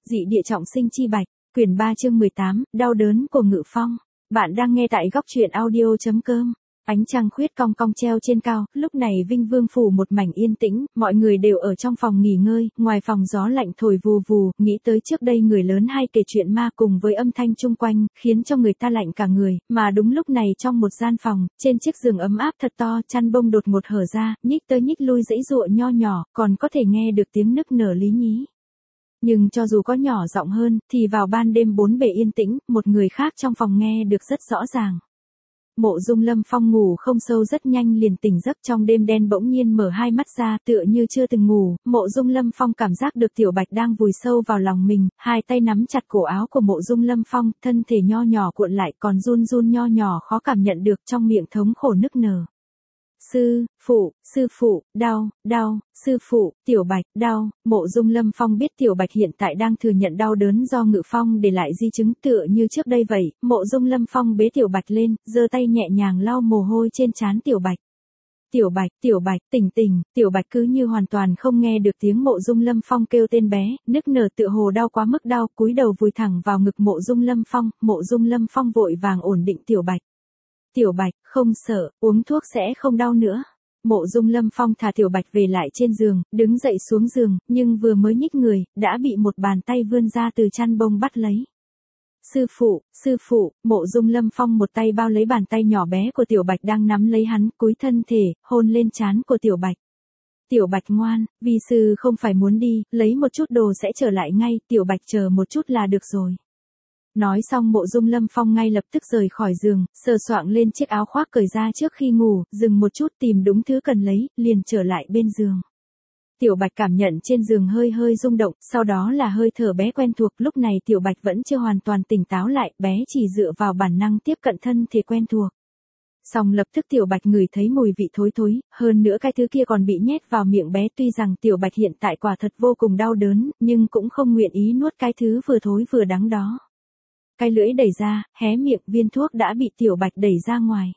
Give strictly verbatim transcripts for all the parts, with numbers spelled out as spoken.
Dị địa trọng sinh chi bạch, quyển ba chương mười tám, đau đớn của Ngự Phong. Bạn đang nghe tại góc truyện audio.com. Ánh trăng khuyết cong cong treo trên cao, lúc này Vinh Vương phủ một mảnh yên tĩnh, mọi người đều ở trong phòng nghỉ ngơi, ngoài phòng gió lạnh thổi vù vù, nghĩ tới trước đây người lớn hay kể chuyện ma cùng với âm thanh chung quanh, khiến cho người ta lạnh cả người, mà đúng lúc này trong một gian phòng, trên chiếc giường ấm áp thật to, chăn bông đột ngột hở ra, nhích tới nhích lui dãy dụa nho nhỏ, còn có thể nghe được tiếng nức nở lý nhí. Nhưng cho dù có nhỏ giọng hơn, thì vào ban đêm bốn bề yên tĩnh, một người khác trong phòng nghe được rất rõ ràng. Mộ Dung Lâm Phong ngủ không sâu rất nhanh liền tỉnh giấc, trong đêm đen bỗng nhiên mở hai mắt ra tựa như chưa từng ngủ, Mộ Dung Lâm Phong cảm giác được Tiểu Bạch đang vùi sâu vào lòng mình, hai tay nắm chặt cổ áo của Mộ Dung Lâm Phong, thân thể nho nhỏ cuộn lại còn run run nho nhỏ khó cảm nhận được trong miệng thống khổ nức nở. Sư, phụ, sư phụ, đau, đau, sư phụ, Tiểu Bạch, đau. Mộ Dung Lâm Phong biết Tiểu Bạch hiện tại đang thừa nhận đau đớn do Ngự Phong để lại di chứng tựa như trước đây vậy, Mộ Dung Lâm Phong bế Tiểu Bạch lên, giơ tay nhẹ nhàng lau mồ hôi trên trán Tiểu Bạch. Tiểu Bạch, Tiểu Bạch, tỉnh tỉnh, Tiểu Bạch cứ như hoàn toàn không nghe được tiếng Mộ Dung Lâm Phong kêu tên bé, nức nở tựa hồ đau quá mức đau, cúi đầu vùi thẳng vào ngực Mộ Dung Lâm Phong, Mộ Dung Lâm Phong vội vàng ổn định Tiểu Bạch. Tiểu Bạch, không sợ, uống thuốc sẽ không đau nữa. Mộ Dung Lâm Phong thả Tiểu Bạch về lại trên giường, đứng dậy xuống giường, nhưng vừa mới nhích người, đã bị một bàn tay vươn ra từ chăn bông bắt lấy. Sư phụ, sư phụ, Mộ Dung Lâm Phong một tay bao lấy bàn tay nhỏ bé của Tiểu Bạch đang nắm lấy hắn, cúi thân thể, hôn lên trán của Tiểu Bạch. Tiểu Bạch ngoan, vi sư không phải muốn đi, lấy một chút đồ sẽ trở lại ngay, Tiểu Bạch chờ một chút là được rồi. Nói xong Mộ Dung Lâm Phong ngay lập tức rời khỏi giường, sờ soạng lên chiếc áo khoác cởi ra trước khi ngủ, dừng một chút tìm đúng thứ cần lấy, liền trở lại bên giường. Tiểu Bạch cảm nhận trên giường hơi hơi rung động, sau đó là hơi thở bé quen thuộc, lúc này Tiểu Bạch vẫn chưa hoàn toàn tỉnh táo lại, bé chỉ dựa vào bản năng tiếp cận thân thể quen thuộc. Xong lập tức Tiểu Bạch ngửi thấy mùi vị thối thối, hơn nữa cái thứ kia còn bị nhét vào miệng bé, tuy rằng Tiểu Bạch hiện tại quả thật vô cùng đau đớn, nhưng cũng không nguyện ý nuốt cái thứ vừa thối vừa đắng đó. Cái lưỡi đẩy ra, hé miệng, viên thuốc đã bị Tiểu Bạch đẩy ra ngoài.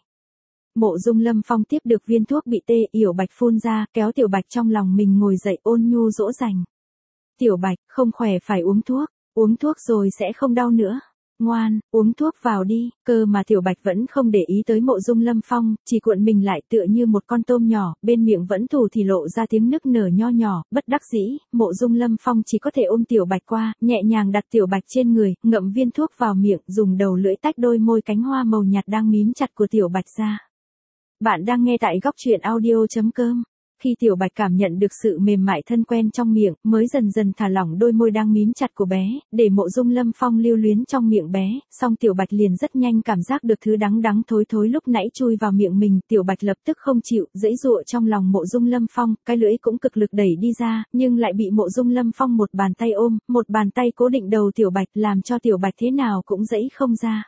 Mộ Dung Lâm Phong tiếp được viên thuốc bị tê, Tiểu Bạch phun ra, kéo Tiểu Bạch trong lòng mình ngồi dậy ôn nhu dỗ dành. Tiểu Bạch, không khỏe phải uống thuốc, uống thuốc rồi sẽ không đau nữa. Ngoan, uống thuốc vào đi, cơ mà Tiểu Bạch vẫn không để ý tới Mộ Dung Lâm Phong, chỉ cuộn mình lại tựa như một con tôm nhỏ, bên miệng vẫn thủ thì lộ ra tiếng nức nở nho nhỏ, bất đắc dĩ, Mộ Dung Lâm Phong chỉ có thể ôm Tiểu Bạch qua, nhẹ nhàng đặt Tiểu Bạch trên người, ngậm viên thuốc vào miệng, dùng đầu lưỡi tách đôi môi cánh hoa màu nhạt đang mím chặt của Tiểu Bạch ra. Bạn đang nghe tại góc truyện audio.com. Khi Tiểu Bạch cảm nhận được sự mềm mại thân quen trong miệng, mới dần dần thả lỏng đôi môi đang mím chặt của bé, để Mộ Dung Lâm Phong lưu luyến trong miệng bé, xong Tiểu Bạch liền rất nhanh cảm giác được thứ đắng đắng thối thối lúc nãy chui vào miệng mình, Tiểu Bạch lập tức không chịu, giãy giụa trong lòng Mộ Dung Lâm Phong, cái lưỡi cũng cực lực đẩy đi ra, nhưng lại bị Mộ Dung Lâm Phong một bàn tay ôm, một bàn tay cố định đầu Tiểu Bạch, làm cho Tiểu Bạch thế nào cũng giãy không ra.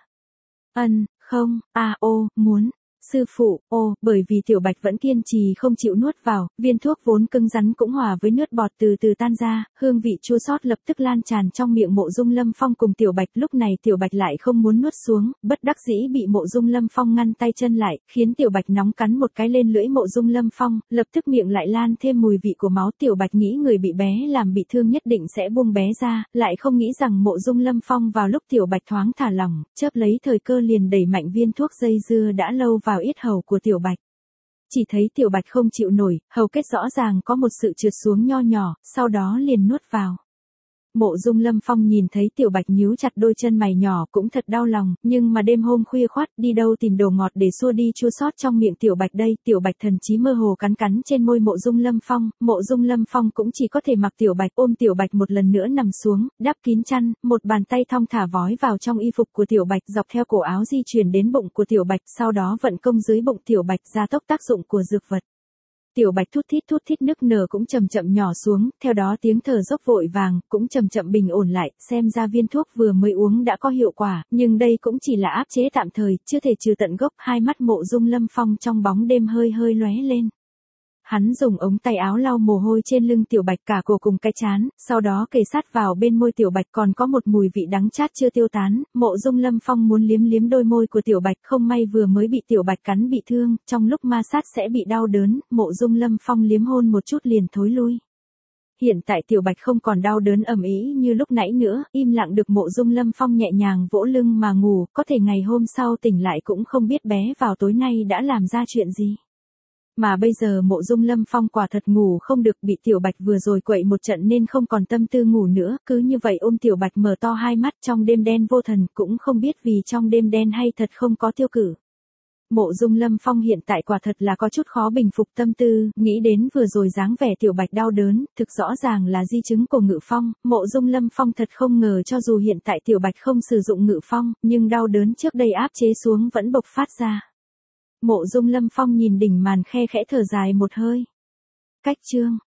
Ân, không, a ô, muốn. Sư phụ, ô, bởi vì Tiểu Bạch vẫn kiên trì không chịu nuốt vào, viên thuốc vốn cứng rắn cũng hòa với nước bọt từ từ tan ra, hương vị chua xót lập tức lan tràn trong miệng Mộ Dung Lâm Phong cùng Tiểu Bạch, lúc này Tiểu Bạch lại không muốn nuốt xuống, bất đắc dĩ bị Mộ Dung Lâm Phong ngăn tay chân lại, khiến Tiểu Bạch nóng cắn một cái lên lưỡi Mộ Dung Lâm Phong, lập tức miệng lại lan thêm mùi vị của máu, Tiểu Bạch nghĩ người bị bé làm bị thương nhất định sẽ buông bé ra, lại không nghĩ rằng Mộ Dung Lâm Phong vào lúc Tiểu Bạch thoáng thả lỏng, chớp lấy thời cơ liền đẩy mạnh viên thuốc dây dưa đã lâu vào yết hầu của Tiểu Bạch. Chỉ thấy Tiểu Bạch không chịu nổi, hầu kết rõ ràng có một sự trượt xuống nho nhỏ, sau đó liền nuốt vào. Mộ Dung Lâm Phong nhìn thấy Tiểu Bạch nhíu chặt đôi chân mày nhỏ cũng thật đau lòng, nhưng mà đêm hôm khuya khoắt đi đâu tìm đồ ngọt để xua đi chua xót trong miệng Tiểu Bạch đây, Tiểu Bạch thần trí mơ hồ cắn cắn trên môi Mộ Dung Lâm Phong, Mộ Dung Lâm Phong cũng chỉ có thể mặc Tiểu Bạch ôm Tiểu Bạch một lần nữa nằm xuống, đắp kín chăn, một bàn tay thong thả vói vào trong y phục của Tiểu Bạch dọc theo cổ áo di chuyển đến bụng của Tiểu Bạch, sau đó vận công dưới bụng Tiểu Bạch gia tốc tác dụng của dược vật. Tiểu Bạch thút thít thút thít nức nở cũng chậm chậm nhỏ xuống, theo đó tiếng thở dốc vội vàng, cũng chậm chậm bình ổn lại, xem ra viên thuốc vừa mới uống đã có hiệu quả, nhưng đây cũng chỉ là áp chế tạm thời, chưa thể trừ tận gốc, hai mắt Mộ Dung Lâm Phong trong bóng đêm hơi hơi lóe lên. Hắn dùng ống tay áo lau mồ hôi trên lưng Tiểu Bạch cả cổ cùng cái trán, sau đó kề sát vào bên môi Tiểu Bạch còn có một mùi vị đắng chát chưa tiêu tán, Mộ Dung Lâm Phong muốn liếm liếm đôi môi của Tiểu Bạch, không may vừa mới bị Tiểu Bạch cắn bị thương, trong lúc ma sát sẽ bị đau đớn, Mộ Dung Lâm Phong liếm hôn một chút liền thối lui. Hiện tại Tiểu Bạch không còn đau đớn ầm ĩ như lúc nãy nữa, im lặng được Mộ Dung Lâm Phong nhẹ nhàng vỗ lưng mà ngủ, có thể ngày hôm sau tỉnh lại cũng không biết bé vào tối nay đã làm ra chuyện gì. Mà bây giờ Mộ Dung Lâm Phong quả thật ngủ không được, bị Tiểu Bạch vừa rồi quậy một trận nên không còn tâm tư ngủ nữa, cứ như vậy ôm Tiểu Bạch mở to hai mắt trong đêm đen vô thần, cũng không biết vì trong đêm đen hay thật không có tiêu cử. Mộ Dung Lâm Phong hiện tại quả thật là có chút khó bình phục tâm tư, nghĩ đến vừa rồi dáng vẻ Tiểu Bạch đau đớn, thực rõ ràng là di chứng của Ngự Phong, Mộ Dung Lâm Phong thật không ngờ cho dù hiện tại Tiểu Bạch không sử dụng Ngự Phong, nhưng đau đớn trước đây áp chế xuống vẫn bộc phát ra. Mộ Dung Lâm Phong nhìn đỉnh màn khe khẽ thở dài một hơi. Cách chương